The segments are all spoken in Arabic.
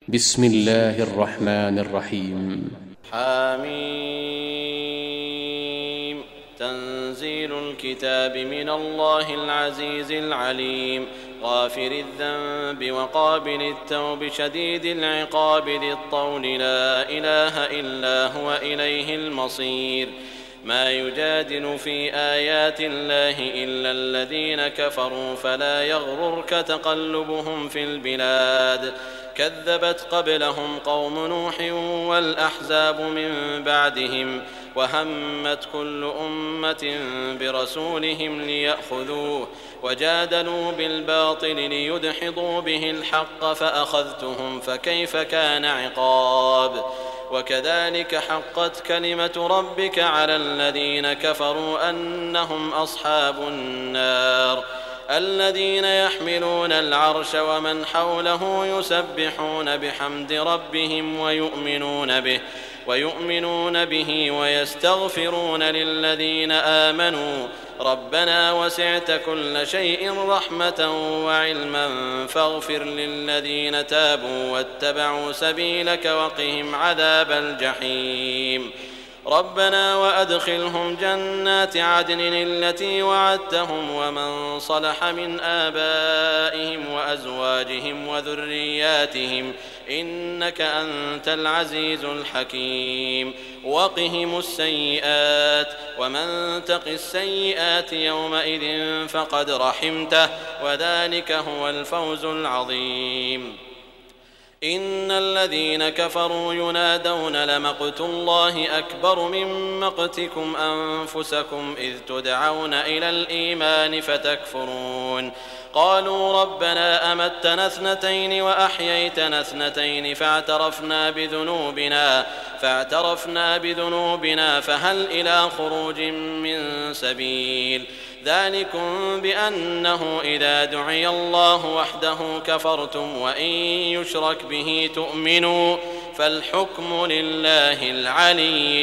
بسم الله الرحمن الرحيم. حميم. تنزيل الكتاب من الله العزيز العليم، غافر الذنب وقابل التوب شديد العقاب ذي الطول، لا إله إلا هو إليه المصير. ما يجادل في آيات الله إلا الذين كفروا، فلا يغررك تقلبهم في البلاد. كذبت قبلهم قوم نوح والأحزاب من بعدهم، وهمت كل أمة برسولهم ليأخذوه، وجادلوا بالباطل ليدحضوا به الحق، فأخذتهم فكيف كان عقاب. وكذلك حقت كلمة ربك على الذين كفروا أنهم أصحاب النار. الذين يحملون العرش ومن حوله يسبحون بحمد ربهم ويؤمنون به ويستغفرون للذين آمنوا ربنا وسعت كل شيء رحمة وعلما فاغفر للذين تابوا واتبعوا سبيلك وقهم عذاب الجحيم. ربنا وأدخلهم جنات عدن التي وعدتهم ومن صلح من آبائهم وأزواجهم وذرياتهم إنك أنت العزيز الحكيم. وقهم السيئات، ومن تق السيئات يومئذ فقد رحمته، وذلك هو الفوز العظيم. إن الذين كفروا ينادون لمقت الله أكبر من مقتكم أنفسكم إذ تدعون إلى الإيمان فتكفرون. قالوا ربنا أمتنا اثنتين وأحييتنا اثنتين فاعترفنا بذنوبنا فهل إلى خروج من سبيل. ذلكم بأنه إذا دعي الله وحده كفرتم وإن يشرك به تؤمنوا، فالحكم لله العلي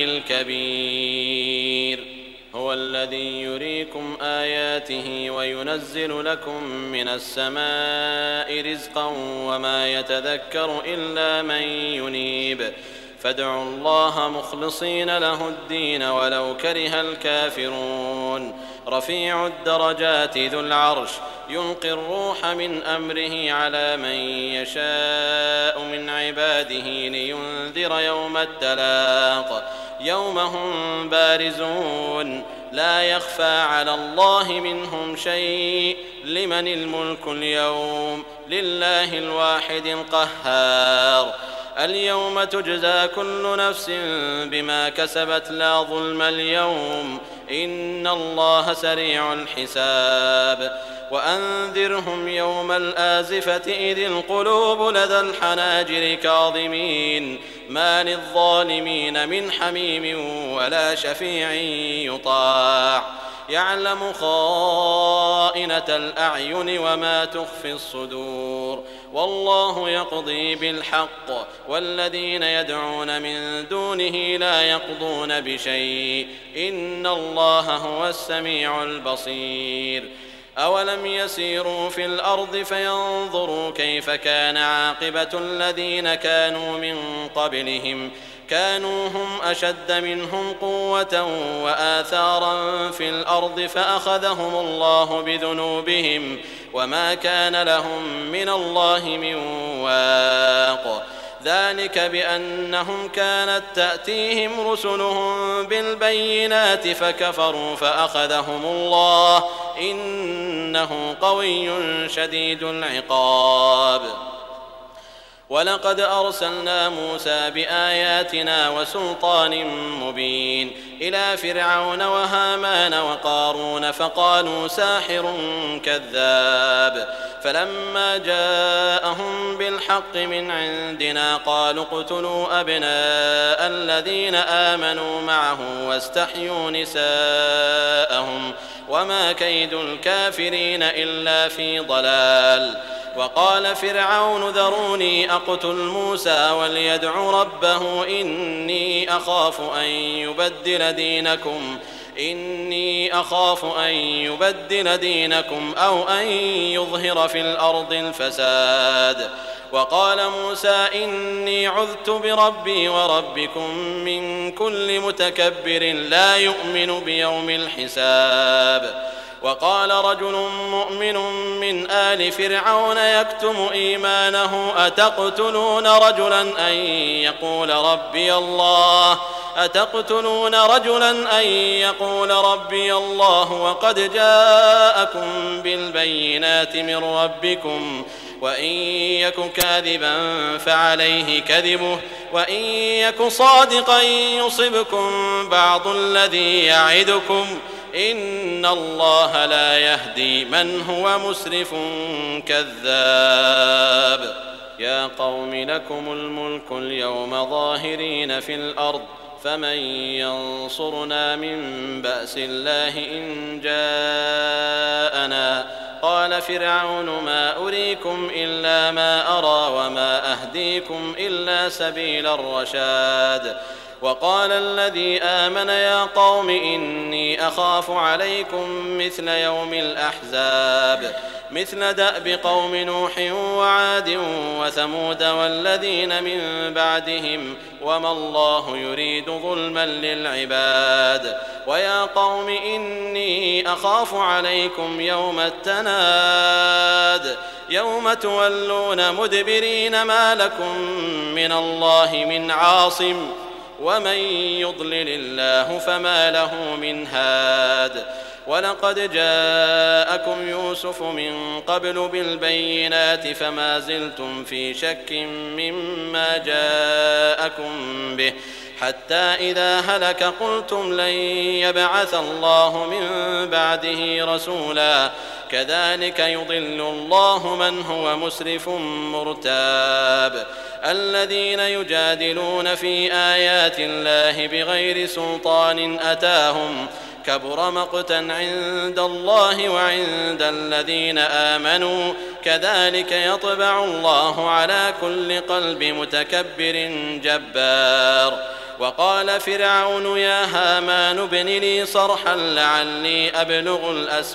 الكبير. هو الذي يريكم آياته وينزل لكم من السماء رزقا وما يتذكر إلا من ينيب، فادعوا الله مخلصين له الدين ولو كره الكافرون. رفيع الدرجات ذو العرش يلقي الروح من أمره على من يشاء من عباده لينذر يوم التلاق، يوم هم بارزون لا يخفى على الله منهم شيء. لمن الملك اليوم؟ لله الواحد القهار. اليوم تجزى كل نفس بما كسبت لا ظلم اليوم، إن الله سريع الحساب. وأنذرهم يوم الآزفة إذ القلوب لدى الحناجر كاظمين، ما للظالمين من حميم ولا شفيع يطاع. يعلم خائنة الأعين وما تخفي الصدور، والله يقضي بالحق، والذين يدعون من دونه لا يقضون بشيء، إن الله هو السميع البصير. أولم يسيروا في الأرض فينظروا كيف كان عاقبة الذين كانوا من قبلهم، كانوا هم أشد منهم قوة وآثارا في الأرض فأخذهم الله بذنوبهم وما كان لهم من الله من واق. ذلك بأنهم كانت تأتيهم رسلهم بالبينات فكفروا فأخذهم الله، إنه قوي شديد العقاب. ولقد أرسلنا موسى بآياتنا وسلطان مبين إلى فرعون وهامان وقارون فقالوا ساحر كذاب، فلما جاءهم بالحق من عندنا قالوا اقتلوا أبناء الذين آمنوا معه واستحيوا نساءهم وما كيد الكافرين إلا في ضلال. وقال فرعون ذروني أقتل موسى وليدع ربه إني أخاف أن يبدل دينكم إني أخاف أن يبدل دينكم أو أن يظهر في الأرض الفساد. وقال موسى إني عذت بربي وربكم من كل متكبر لا يؤمن بيوم الحساب. وقال رجل مؤمن من آل فرعون يكتم إيمانه أتقتلون رجلا أن يقول ربي الله وقد جاءكم بالبينات من ربكم وإن يك كاذبا فعليه كذبه وإن يك صادقا يصبكم بعض الذي يعدكم إن الله لا يهدي من هو مسرف كذاب. يا قوم لكم الملك اليوم ظاهرين في الأرض فمن ينصرنا من بأس الله إن جاءنا. قال فرعون ما أريكم إلا ما أرى وما أهديكم إلا سبيل الرشاد. وقال الذي آمن يا قوم إني أخاف عليكم مثل يوم الأحزاب مثل دأب قوم نوح وعاد وثمود والذين من بعدهم وما الله يريد ظلما للعباد. ويا قوم إني أخاف عليكم يوم التناد يوم تولون مدبرين ما لكم من الله من عاصم ومن يضلل الله فما له من هاد. ولقد جاءكم يوسف من قبل بالبينات فما زلتم في شك مما جاءكم به حتى إذا هلك قلتم لن يبعث الله من بعده رسولا. كذلك يضل الله من هو مسرف مرتاب. الذين يجادلون في آيات الله بغير سلطان أتاهم كبر مقتا عند الله وعند الذين آمنوا كذلك يطبع الله على كل قلب متكبر جبار. وقال فرعون يا هامان ابن لي صرحا لعلي أبلغ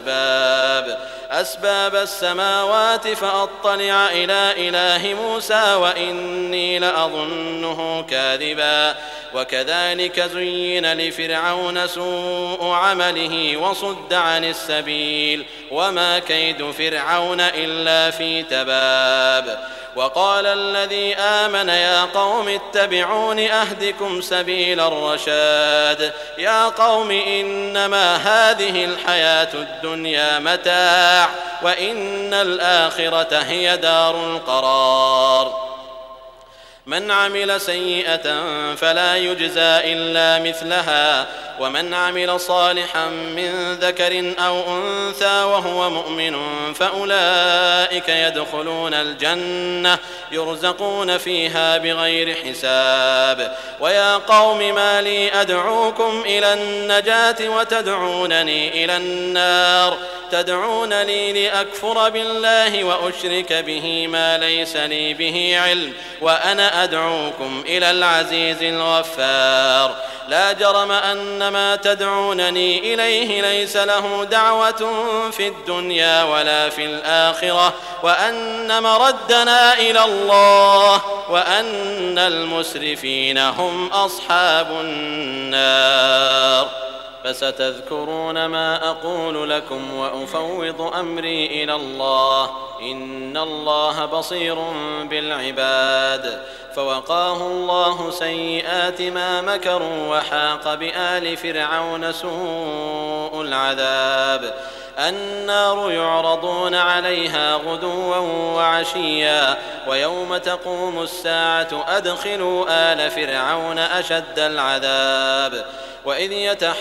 أسباب السماوات فأطلع إلى إله موسى وإني لأظنه كاذبا. وكذلك زين لفرعون سوء عمله وصد عن السبيل وما كيد فرعون إلا في تباب. وقال الذي آمن يا قوم اتبعون أهدكم سبيل الرشاد. يا قوم إنما هذه الحياة الدنيا متاع وإن الآخرة هي دار القرار. من عمل سيئة فلا يجزى إلا مثلها ومن عمل صالحا من ذكر أو أنثى وهو مؤمن فأولئك يدخلون الجنة يرزقون فيها بغير حساب. ويا قوم ما لي أدعوكم إلى النجاة وتدعونني إلى النار تدعونني لأكفر بالله وأشرك به ما ليس لي به علم وأنا أدعوكم إلى العزيز الغفار. لا جرم أن ما تدعونني إليه ليس له دعوة في الدنيا ولا في الآخرة وأن مردنا إلى الله وأن المسرفين هم أصحاب النار. فستذكرون ما أقول لكم وأفوض أمري إلى الله إن الله بصير بالعباد. فوقاه الله سيئات ما مكروا وحاق بآل فرعون سوء العذاب. النار يعرضون عليها غدوا وعشيا ويوم تقوم الساعة أدخلوا آل فرعون أشد العذاب. وإذ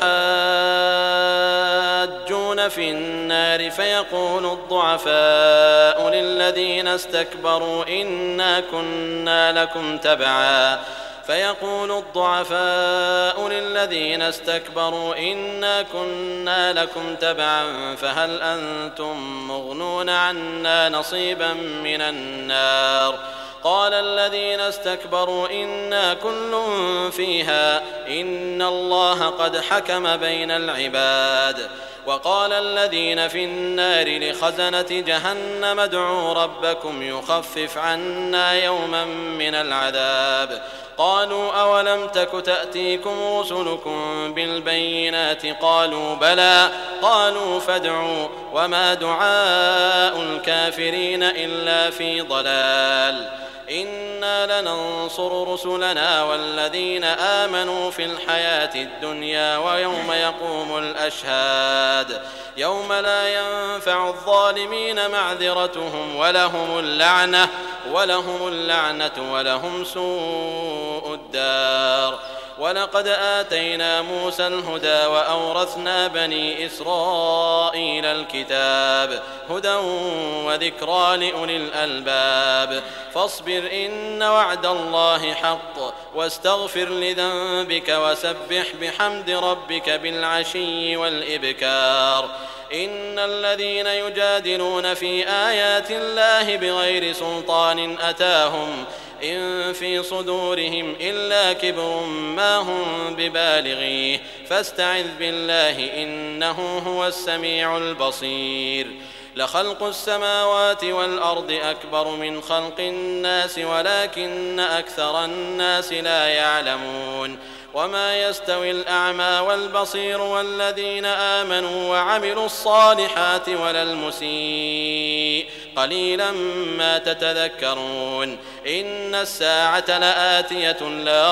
يتحاجون في النار فيقول الضعفاء للذين استكبروا إنا كنا لكم تبعا فهل أنتم مغنون عنا نصيبا من النار قال الذين استكبروا إنا كل فيها إن الله قد حكم بين العباد. وقال الذين في النار لخزنة جهنم ادعوا ربكم يخفف عنا يوما من العذاب. قالوا أولم تك تأتيكم رسلكم بالبينات قالوا بلى قالوا فادعوا وما دعاء الكافرين إلا في ضلال. إنا لننصر رسلنا والذين آمنوا في الحياة الدنيا ويوم يقوم الأشهاد يوم لا ينفع الظالمين معذرتهم ولهم اللعنة ولهم سوء الدار. ولقد آتينا موسى الهدى وأورثنا بني إسرائيل الكتاب هدى وذكرى لأولي الألباب. فاصبر إن وعد الله حق واستغفر لذنبك وسبح بحمد ربك بالعشي والإبكار. إن الذين يجادلون في آيات الله بغير سلطان أتاهم إن في صدورهم إلا كبر ما هم ببالغيه فاستعذ بالله إنه هو السميع البصير. لخلق السماوات والأرض أكبر من خلق الناس ولكن أكثر الناس لا يعلمون. وما يستوي الأعمى والبصير والذين آمنوا وعملوا الصالحات ولا المسيء قليلا ما تتذكرون. إن الساعة لآتية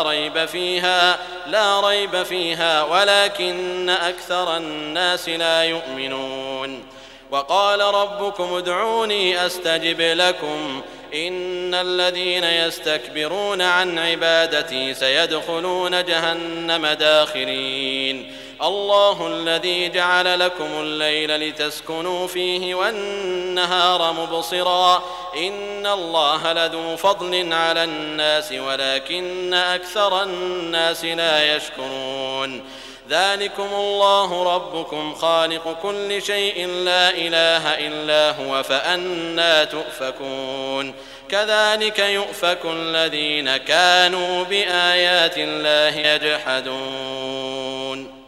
لا ريب فيها ولكن أكثر الناس لا يؤمنون. وقال ربكم ادعوني أستجب لكم إن الذين يستكبرون عن عبادتي سيدخلون جهنم داخرين. الله الذي جعل لكم الليل لتسكنوا فيه والنهار مبصرا إن الله لذو فضل على الناس ولكن أكثر الناس لا يشكرون. ذلكم الله ربكم خالق كل شيء لا إله إلا هو فأنى تؤفكون. كذلك يؤفك الذين كانوا بآيات الله يجحدون.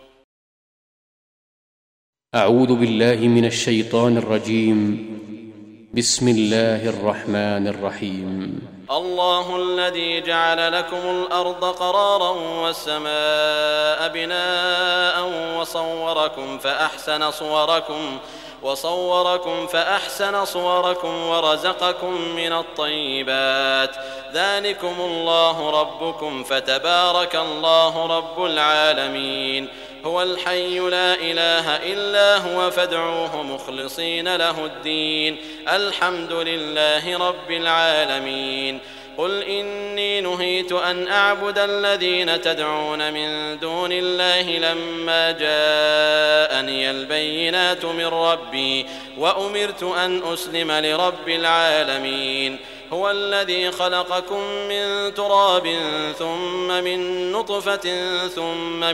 أعوذ بالله من الشيطان الرجيم. بسم الله الرحمن الرحيم. الله الذي جعل لكم الأرض قرارا والسماء بناء وصوركم فأحسن صوركم ورزقكم من الطيبات. ذلكم الله ربكم فتبارك الله رب العالمين. هو الحي لا إله إلا هو فادعوه مخلصين له الدين الحمد لله رب العالمين. قل إني نهيت أن أعبد الذين تدعون من دون الله لما جاءني البينات من ربي وأمرت أن أسلم لرب العالمين. هو الذي خلقكم من تراب ثم من نطفة ثم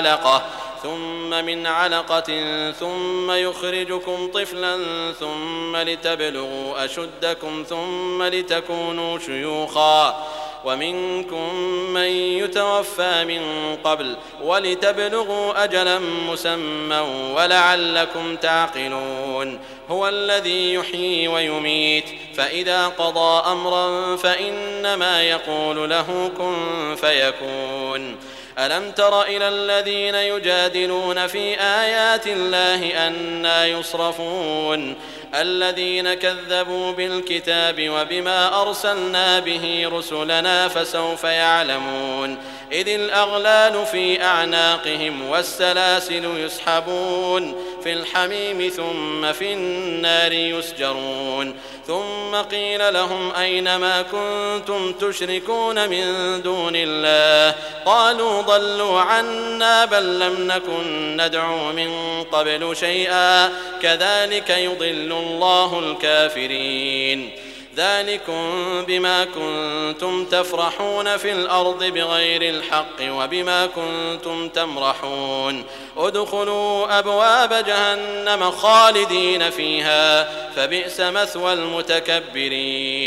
من علقة ثم يخرجكم طفلا ثم لتبلغوا أشدكم ثم لتكونوا شيوخا ومنكم من يتوفى من قبل ولتبلغوا أجلا مسمى ولعلكم تعقلون. هو الذي يحيي ويميت فإذا قضى أمرا فإنما يقول له كن فيكون. ألم تر إلى الذين يجادلون في آيات الله أنى يصرفون الذين كذبوا بالكتاب وبما أرسلنا به رسلنا فسوف يعلمون. إذ الأغلال في أعناقهم والسلاسل يسحبون في الحميم ثم في النار يسجرون. ثم قيل لهم أين ما كنتم تشركون من دون الله قالوا ضلوا عنا بل لم نكن ندعو من قبل شيئا كذلك يضل الله الكافرين. ذلكم بما كنتم تفرحون في الأرض بغير الحق وبما كنتم تمرحون. ادخلوا أبواب جهنم خالدين فيها فبئس مثوى المتكبرين.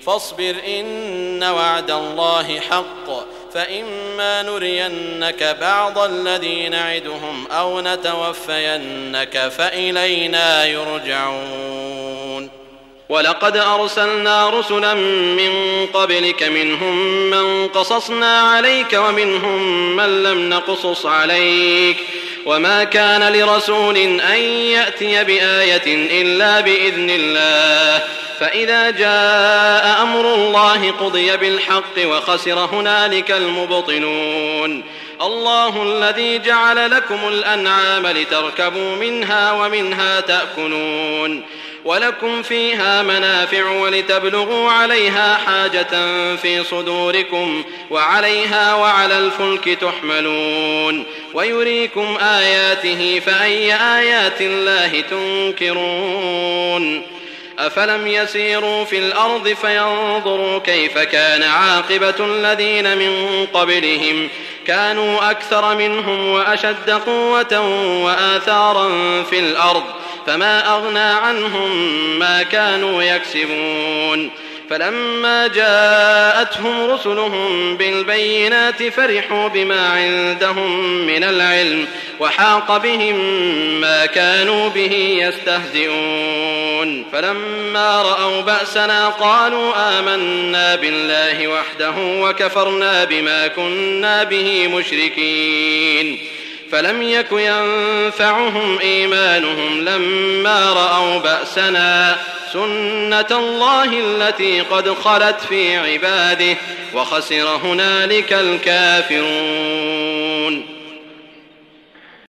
فاصبر إن وعد الله حق فإما نرينك بعض الذي نعدهم أو نتوفينك فإلينا يرجعون. ولقد أرسلنا رسلا من قبلك منهم من قصصنا عليك ومنهم من لم نقصص عليك وما كان لرسول أن يأتي بآية إلا بإذن الله فإذا جاء أمر الله قضي بالحق وخسر هنالك المبطلون. الله الذي جعل لكم الأنعام لتركبوا منها ومنها تأكلون ولكم فيها منافع ولتبلغوا عليها حاجة في صدوركم وعليها وعلى الفلك تحملون ويريكم آياته فأي آيات الله تنكرون. أفلم يسيروا في الأرض فينظروا كيف كان عاقبة الذين من قبلهم كانوا أكثر منهم وأشد قوة وآثارا في الأرض فما أغنى عنهم ما كانوا يكسبون. فلما جاءتهم رسلهم بالبينات فرحوا بما عندهم من العلم وحاق بهم ما كانوا به يستهزئون. فلما رأوا بأسنا قالوا آمنا بالله وحده وكفرنا بما كنا به مشركين. فلم يك ينفعهم إيمانهم لما رأوا بأسنا سنة الله التي قد خلت في عباده وخسر هنالك الكافرون.